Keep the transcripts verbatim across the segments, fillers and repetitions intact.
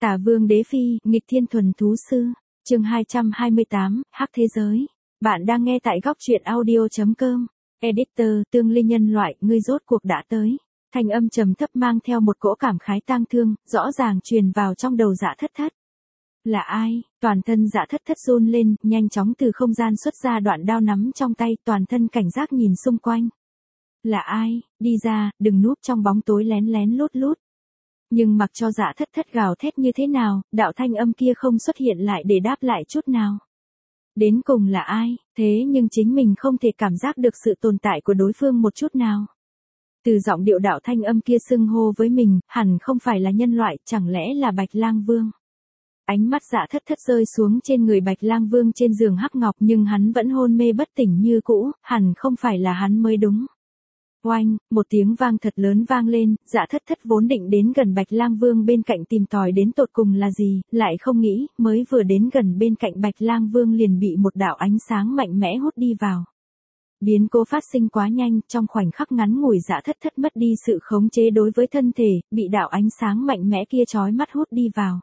Tả Vương Đế Phi, nghịch thiên thuần thú sư. Chương hai trăm hai mươi tám, Hắc thế giới. Bạn đang nghe tại góc truyện audio chấm com. Editor, Tương Linh nhân loại, ngươi rốt cuộc đã tới. Thanh âm trầm thấp mang theo một cỗ cảm khái tang thương, rõ ràng truyền vào trong đầu Dạ Thất Thất. Là ai? Toàn thân Dạ Thất Thất run lên, nhanh chóng từ không gian xuất ra đoạn đao nắm trong tay, toàn thân cảnh giác nhìn xung quanh. Là ai? Đi ra, đừng núp trong bóng tối lén lén lút lút. Nhưng mặc cho Dạ Thất Thất gào thét như thế nào, đạo thanh âm kia không xuất hiện lại để đáp lại chút nào. Đến cùng là ai? Thế nhưng chính mình không thể cảm giác được sự tồn tại của đối phương một chút nào. Từ giọng điệu đạo thanh âm kia xưng hô với mình, hẳn không phải là nhân loại, chẳng lẽ là Bạch Lang Vương. Ánh mắt Dạ Thất Thất rơi xuống trên người Bạch Lang Vương trên giường hắc ngọc, nhưng hắn vẫn hôn mê bất tỉnh như cũ, hẳn không phải là hắn mới đúng. Oanh, một tiếng vang thật lớn vang lên, Dạ Thất Thất vốn định đến gần Bạch Lang Vương bên cạnh tìm tòi đến tột cùng là gì, lại không nghĩ, mới vừa đến gần bên cạnh Bạch Lang Vương liền bị một đạo ánh sáng mạnh mẽ hút đi vào. Biến cố phát sinh quá nhanh, trong khoảnh khắc ngắn ngủi Dạ Thất Thất mất đi sự khống chế đối với thân thể, bị đạo ánh sáng mạnh mẽ kia chói mắt hút đi vào.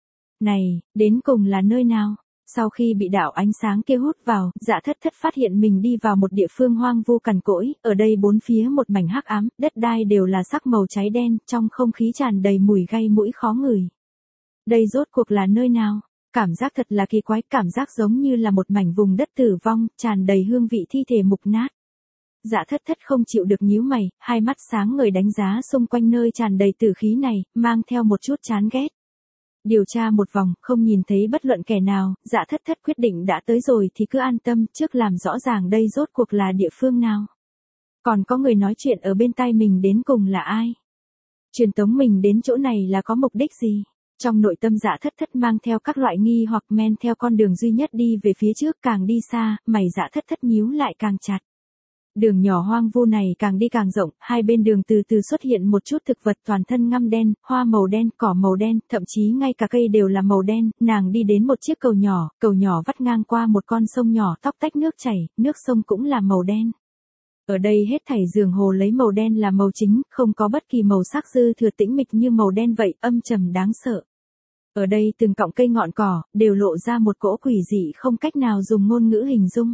Này, đến cùng là nơi nào? Sau khi bị đạo ánh sáng kia hút vào, Dạ Thất Thất phát hiện mình đi vào một địa phương hoang vu cằn cỗi, ở đây bốn phía một mảnh hắc ám, đất đai đều là sắc màu cháy đen, trong không khí tràn đầy mùi gây mũi khó ngửi. Đây rốt cuộc là nơi nào? Cảm giác thật là kỳ quái, cảm giác giống như là một mảnh vùng đất tử vong, tràn đầy hương vị thi thể mục nát. Dạ Thất Thất không chịu được nhíu mày, hai mắt sáng ngời đánh giá xung quanh nơi tràn đầy tử khí này, mang theo một chút chán ghét. Điều tra một vòng, không nhìn thấy bất luận kẻ nào, Dạ Thất Thất quyết định đã tới rồi thì cứ an tâm, trước làm rõ ràng đây rốt cuộc là địa phương nào. Còn có người nói chuyện ở bên tai mình đến cùng là ai? Truyền tống mình đến chỗ này là có mục đích gì? Trong nội tâm Dạ Thất Thất mang theo các loại nghi hoặc men theo con đường duy nhất đi về phía trước, càng đi xa, mày Dạ Thất Thất nhíu lại càng chặt. Đường nhỏ hoang vu này càng đi càng rộng, hai bên đường từ từ xuất hiện một chút thực vật toàn thân ngăm đen, hoa màu đen, cỏ màu đen, thậm chí ngay cả cây đều là màu đen, nàng đi đến một chiếc cầu nhỏ, cầu nhỏ vắt ngang qua một con sông nhỏ tóc tách nước chảy, nước sông cũng là màu đen. Ở đây hết thảy giường hồ lấy màu đen là màu chính, không có bất kỳ màu sắc dư thừa tĩnh mịch như màu đen vậy, âm trầm đáng sợ. Ở đây từng cọng cây ngọn cỏ, đều lộ ra một cỗ quỷ dị không cách nào dùng ngôn ngữ hình dung.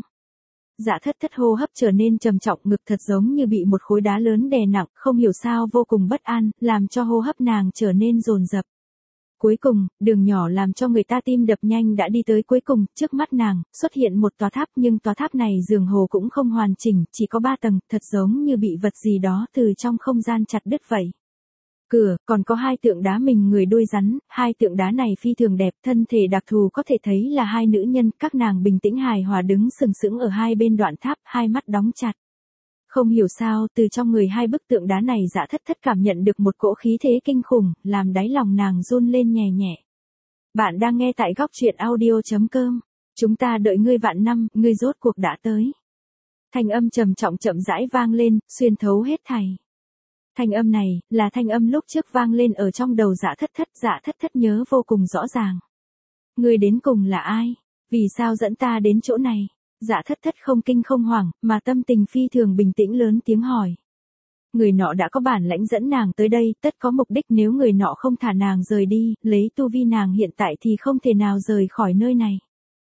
Dạ Thất Thất hô hấp trở nên trầm trọng, ngực thật giống như bị một khối đá lớn đè nặng, không hiểu sao vô cùng bất an, làm cho hô hấp nàng trở nên dồn dập. Cuối cùng, đường nhỏ làm cho người ta tim đập nhanh đã đi tới cuối cùng, trước mắt nàng, xuất hiện một tòa tháp, nhưng tòa tháp này dường hồ cũng không hoàn chỉnh, chỉ có ba tầng, thật giống như bị vật gì đó từ trong không gian chặt đứt vậy. Cửa, còn có hai tượng đá mình người đuôi rắn, hai tượng đá này phi thường đẹp, thân thể đặc thù có thể thấy là hai nữ nhân, các nàng bình tĩnh hài hòa đứng sừng sững ở hai bên đoạn tháp, hai mắt đóng chặt. Không hiểu sao, từ trong người hai bức tượng đá này Dạ Thất Thất cảm nhận được một cỗ khí thế kinh khủng, làm đáy lòng nàng run lên nhẹ nhẹ. Bạn đang nghe tại góc truyện audio chấm com. Chúng ta đợi ngươi vạn năm, ngươi rốt cuộc đã tới. Thanh âm trầm trọng chậm rãi vang lên, xuyên thấu hết thảy. Thanh âm này, là thanh âm lúc trước vang lên ở trong đầu Dạ Thất Thất, Dạ Thất Thất nhớ vô cùng rõ ràng. Người đến cùng là ai? Vì sao dẫn ta đến chỗ này? Dạ Thất Thất không kinh không hoảng, mà tâm tình phi thường bình tĩnh lớn tiếng hỏi. Người nọ đã có bản lãnh dẫn nàng tới đây, tất có mục đích, nếu người nọ không thả nàng rời đi, lấy tu vi nàng hiện tại thì không thể nào rời khỏi nơi này.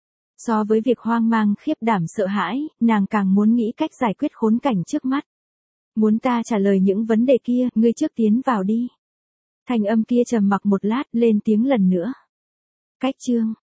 So với việc hoang mang khiếp đảm sợ hãi, nàng càng muốn nghĩ cách giải quyết khốn cảnh trước mắt. Muốn ta trả lời những vấn đề kia, ngươi trước tiến vào đi. Thanh âm kia trầm mặc một lát, lên tiếng lần nữa. Cách chương,